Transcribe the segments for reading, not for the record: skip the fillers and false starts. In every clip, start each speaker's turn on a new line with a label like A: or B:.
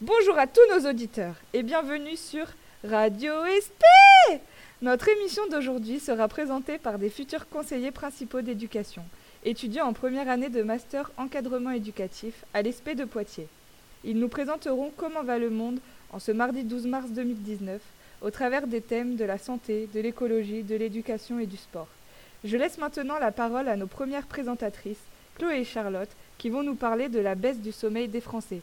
A: Bonjour à tous nos auditeurs et bienvenue sur Radio SP. Notre émission d'aujourd'hui sera présentée par des futurs conseillers principaux d'éducation, étudiants en première année de master encadrement éducatif à l'ESP de Poitiers. Ils nous présenteront comment va le monde en ce mardi 12 mars 2019 au travers des thèmes de la santé, de l'écologie, de l'éducation et du sport. Je laisse maintenant la parole à nos premières présentatrices, Chloé et Charlotte, qui vont nous parler de la baisse du sommeil des Français.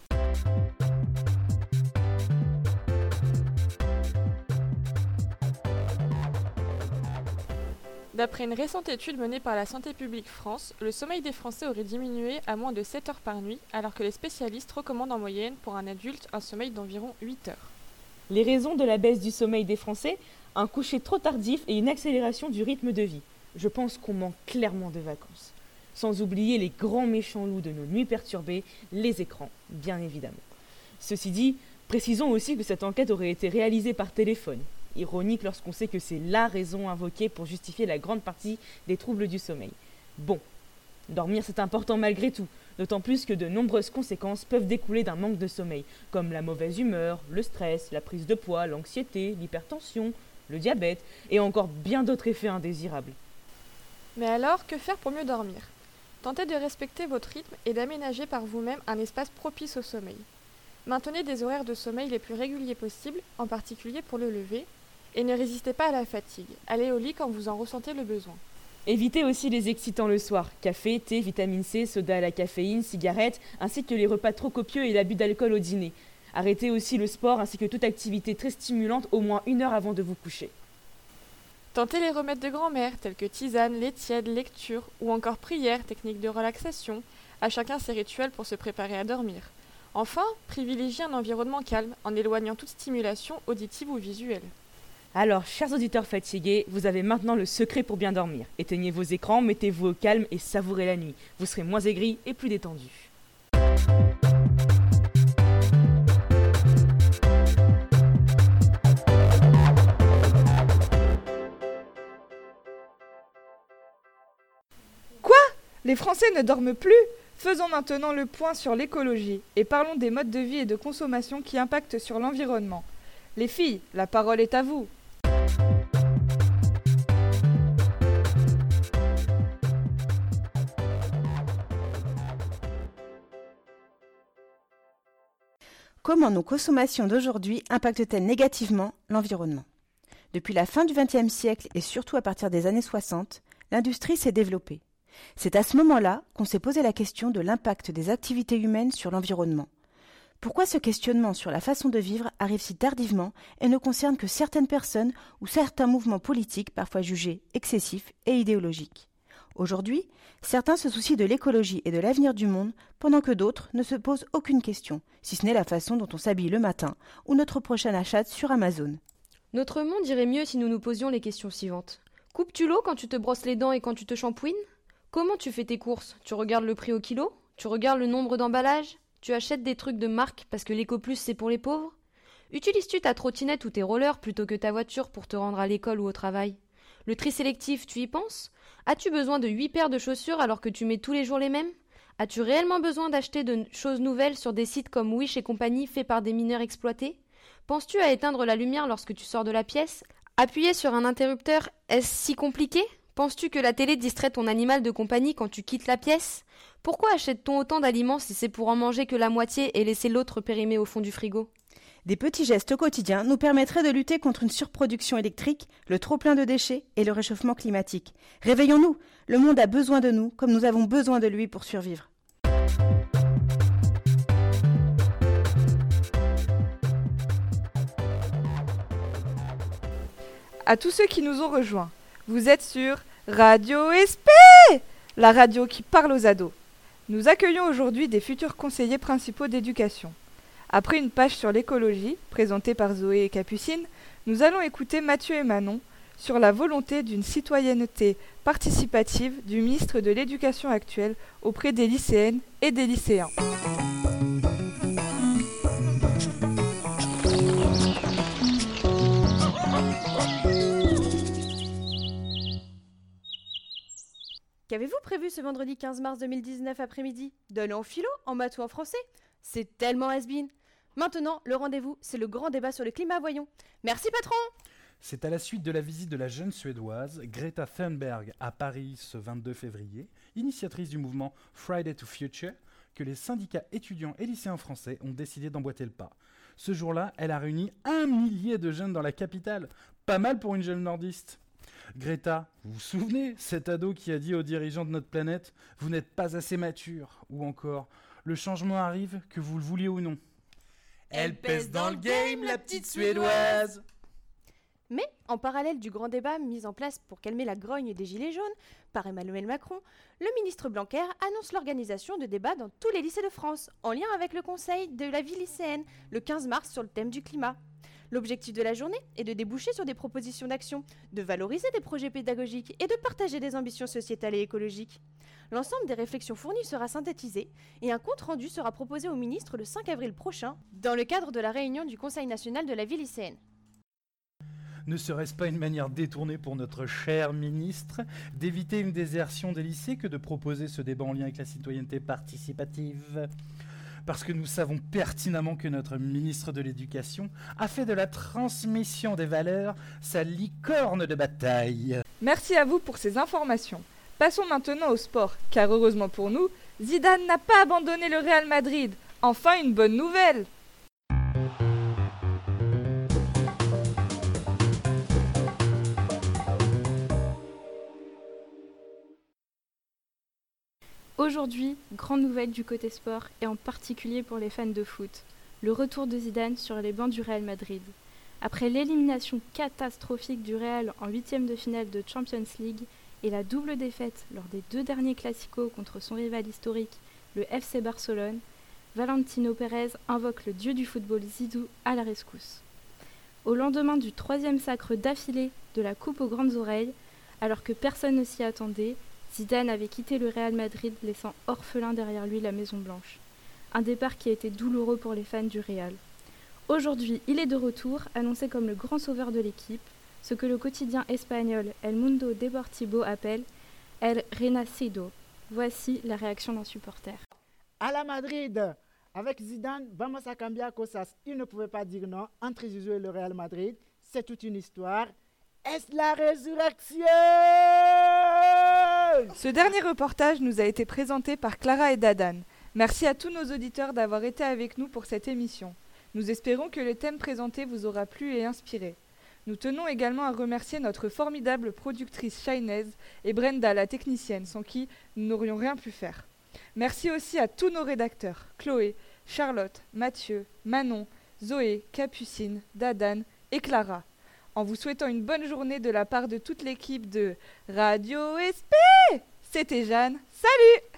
B: D'après une récente étude menée par la Santé publique France, le sommeil des Français aurait diminué à moins de 7 heures par nuit, alors que les spécialistes recommandent en moyenne pour un adulte un sommeil d'environ 8 heures.
C: Les raisons de la baisse du sommeil des Français, un coucher trop tardif et une accélération du rythme de vie. Je pense qu'on manque clairement de vacances. Sans oublier les grands méchants loups de nos nuits perturbées, les écrans, bien évidemment. Ceci dit, précisons aussi que cette enquête aurait été réalisée par téléphone. Ironique lorsqu'on sait que c'est la raison invoquée pour justifier la grande partie des troubles du sommeil. Bon, dormir c'est important malgré tout, d'autant plus que de nombreuses conséquences peuvent découler d'un manque de sommeil, comme la mauvaise humeur, le stress, la prise de poids, l'anxiété, l'hypertension, le diabète et encore bien d'autres effets indésirables.
B: Mais alors, que faire pour mieux dormir ? Tentez de respecter votre rythme et d'aménager par vous-même un espace propice au sommeil. Maintenez des horaires de sommeil les plus réguliers possibles, en particulier pour le lever, et ne résistez pas à la fatigue. Allez au lit quand vous en ressentez le besoin.
C: Évitez aussi les excitants le soir, café, thé, vitamine C, soda à la caféine, cigarettes, ainsi que les repas trop copieux et l'abus d'alcool au dîner. Arrêtez aussi le sport ainsi que toute activité très stimulante au moins 1 heure avant de vous coucher.
B: Tentez les remèdes de grand-mère, tels que tisane, lait tiède, lecture, ou encore prière, technique de relaxation. À chacun ses rituels pour se préparer à dormir. Enfin, privilégiez un environnement calme, en éloignant toute stimulation auditive ou visuelle.
C: Alors, chers auditeurs fatigués, vous avez maintenant le secret pour bien dormir. Éteignez vos écrans, mettez-vous au calme et savourez la nuit. Vous serez moins aigris et plus détendus.
A: Quoi ? Les Français ne dorment plus ? Faisons maintenant le point sur l'écologie et parlons des modes de vie et de consommation qui impactent sur l'environnement. Les filles, la parole est à vous.
D: Comment nos consommations d'aujourd'hui impactent-elles négativement l'environnement ? Depuis la fin du XXe siècle et surtout à partir des années 60, l'industrie s'est développée. C'est à ce moment-là qu'on s'est posé la question de l'impact des activités humaines sur l'environnement. Pourquoi ce questionnement sur la façon de vivre arrive si tardivement et ne concerne que certaines personnes ou certains mouvements politiques parfois jugés excessifs et idéologiques ? Aujourd'hui, certains se soucient de l'écologie et de l'avenir du monde, pendant que d'autres ne se posent aucune question, si ce n'est la façon dont on s'habille le matin ou notre prochain achat sur Amazon.
E: Notre monde irait mieux si nous nous posions les questions suivantes. Coupes-tu l'eau quand tu te brosses les dents et quand tu te shampouines ? Comment tu fais tes courses ? Tu regardes le prix au kilo ? Tu regardes le nombre d'emballages ? Tu achètes des trucs de marque parce que l'éco-plus c'est pour les pauvres ? Utilises-tu ta trottinette ou tes rollers plutôt que ta voiture pour te rendre à l'école ou au travail ? Le tri sélectif, tu y penses ? As-tu besoin de 8 paires de chaussures alors que tu mets tous les jours les mêmes ? As-tu réellement besoin d'acheter de choses nouvelles sur des sites comme Wish et compagnie faits par des mineurs exploités ? Penses-tu à éteindre la lumière lorsque tu sors de la pièce ? Appuyer sur un interrupteur, est-ce si compliqué ? Penses-tu que la télé distrait ton animal de compagnie quand tu quittes la pièce ? Pourquoi achète-t-on autant d'aliments si c'est pour en manger que la moitié et laisser l'autre périmer au fond du frigo ?
D: Des petits gestes quotidiens nous permettraient de lutter contre une surproduction électrique, le trop-plein de déchets et le réchauffement climatique. Réveillons-nous, le monde a besoin de nous comme nous avons besoin de lui pour survivre.
A: À tous ceux qui nous ont rejoints, vous êtes sur Radio SP, la radio qui parle aux ados. Nous accueillons aujourd'hui des futurs conseillers principaux d'éducation. Après une page sur l'écologie, présentée par Zoé et Capucine, nous allons écouter Mathieu et Manon sur la volonté d'une citoyenneté participative du ministre de l'Éducation actuel auprès des lycéennes et des lycéens.
F: Qu'avez-vous prévu ce vendredi 15 mars 2019 après-midi ? Donner en philo, en maths ou en français ? C'est tellement has-been. Maintenant, le rendez-vous, c'est le grand débat sur le climat, voyons. Merci patron.
G: C'est à la suite de la visite de la jeune Suédoise Greta Thunberg à Paris ce 22 février, initiatrice du mouvement Friday to Future, que les syndicats étudiants et lycéens français ont décidé d'emboîter le pas. Ce jour-là, elle a réuni 1 millier de jeunes dans la capitale. Pas mal pour une jeune nordiste. Greta, vous vous souvenez, cet ado qui a dit aux dirigeants de notre planète « Vous n'êtes pas assez mature » ou encore « Le changement arrive, que vous le vouliez ou non ». Elle pèse dans le game, la petite Suédoise.
F: Mais, en parallèle du grand débat mis en place pour calmer la grogne des Gilets jaunes par Emmanuel Macron, le ministre Blanquer annonce l'organisation de débats dans tous les lycées de France, en lien avec le conseil de la vie lycéenne, le 15 mars sur le thème du climat. L'objectif de la journée est de déboucher sur des propositions d'action, de valoriser des projets pédagogiques et de partager des ambitions sociétales et écologiques. L'ensemble des réflexions fournies sera synthétisé et un compte-rendu sera proposé au ministre le 5 avril prochain, dans le cadre de la réunion du Conseil national de la vie lycéenne.
G: Ne serait-ce pas une manière détournée pour notre cher ministre d'éviter une désertion des lycées que de proposer ce débat en lien avec la citoyenneté participative ? Parce que nous savons pertinemment que notre ministre de l'Éducation a fait de la transmission des valeurs sa licorne de bataille.
A: Merci à vous pour ces informations. Passons maintenant au sport, car heureusement pour nous, Zidane n'a pas abandonné le Real Madrid. Enfin une bonne nouvelle!
H: Aujourd'hui, grande nouvelle du côté sport et en particulier pour les fans de foot, le retour de Zidane sur les bancs du Real Madrid. Après l'élimination catastrophique du Real en 8e de finale de Champions League et la double défaite lors des 2 derniers classicos contre son rival historique, le FC Barcelone, Valentino Pérez invoque le dieu du football Zizou à la rescousse. Au lendemain du 3e sacre d'affilée de la Coupe aux grandes oreilles, alors que personne ne s'y attendait, Zidane avait quitté le Real Madrid, laissant orphelin derrière lui la Maison Blanche. Un départ qui a été douloureux pour les fans du Real. Aujourd'hui, il est de retour, annoncé comme le grand sauveur de l'équipe, ce que le quotidien espagnol El Mundo Deportivo appelle El Renacido. Voici la réaction d'un supporter.
I: À la Madrid, avec Zidane, vamos a cambiar cosas. Il ne pouvait pas dire non. Entre Zizou et le Real Madrid, c'est toute une histoire. Est-ce la résurrection?
A: Ce dernier reportage nous a été présenté par Clara et Dadan. Merci à tous nos auditeurs d'avoir été avec nous pour cette émission. Nous espérons que le thème présenté vous aura plu et inspiré. Nous tenons également à remercier notre formidable productrice Shainez et Brenda, la technicienne, sans qui nous n'aurions rien pu faire. Merci aussi à tous nos rédacteurs, Chloé, Charlotte, Mathieu, Manon, Zoé, Capucine, Dadan et Clara. En vous souhaitant une bonne journée de la part de toute l'équipe de Radio SP. C'était Jeanne. Salut!